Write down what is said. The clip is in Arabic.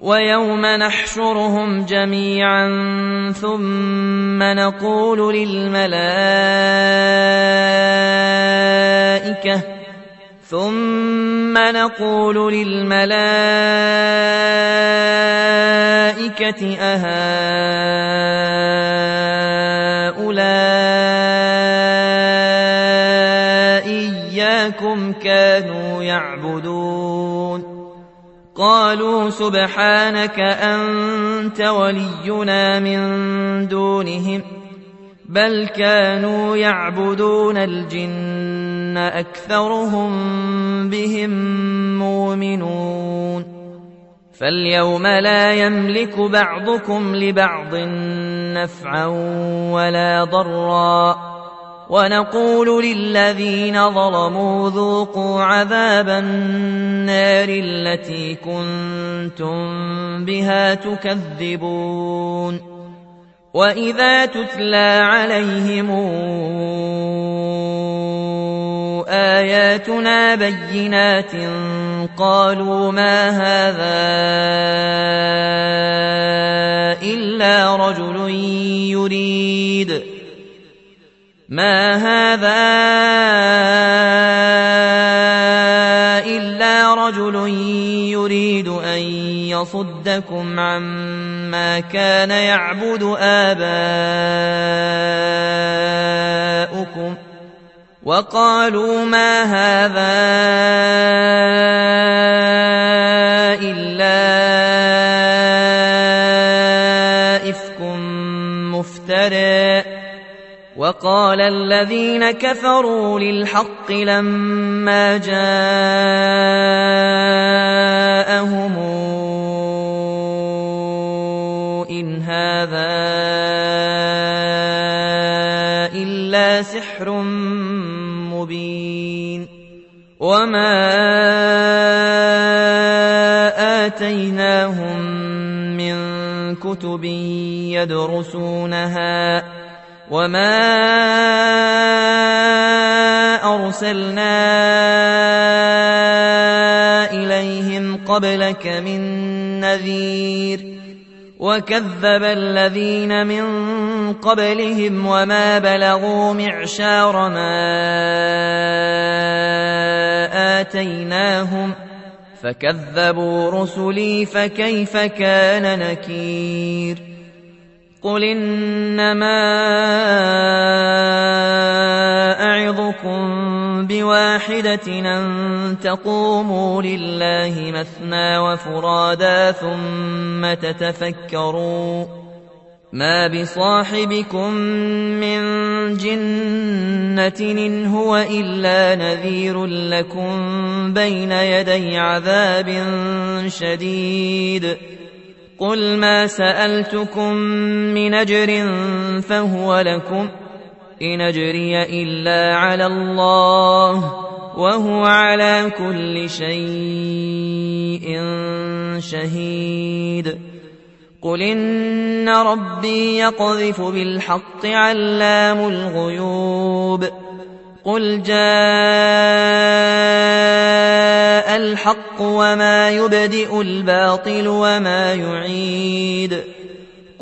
ويوم نحشرهم جميعا ثم نقول للملائكة أهؤلاء إياكم كانوا يعبدون قالوا سبحانك أنت ولينا من دونهم بل كانوا يعبدون الجن أكثرهم بهم مؤمنون فاليوم لا يملك بعضكم لبعض نفعا ولا ضرا ونقول للذين ظلموا ذوقوا عذاب النار التي كنتم بها تكذبون وإذا تتلى عليهم آياتنا بينات قالوا ما هذا إلا رجل يريد أن يصدكم عما كان يعبد آباؤكم وقالوا ما هذا إلا إفك مفترى وقال الذين كفروا للحق لما جاءهم إن هذا إلا سحر مبين وما آتيناهم من كتب يدرسونها وما أرسلنا إليهم قبلك من نذير وكذب الذين من قبلهم وما بلغوا معشار ما آتيناهم فكذبوا رسلي فكيف كان نكير قل إنما أعظكم بواحدة أن تقوموا لله مثنى وفرادا ثم تتفكروا ما بصاحبكم من جنة إن هو إلا نذير لكم بين يدي عذاب شديد قل ما سألتكم من أجر فهو لكم إن أجري إلا على الله وهو على كل شيء شهيد قل إن ربي يقذف بالحق علام الغيوب قل جاء الحق وما يبدئ الباطل وما يعيد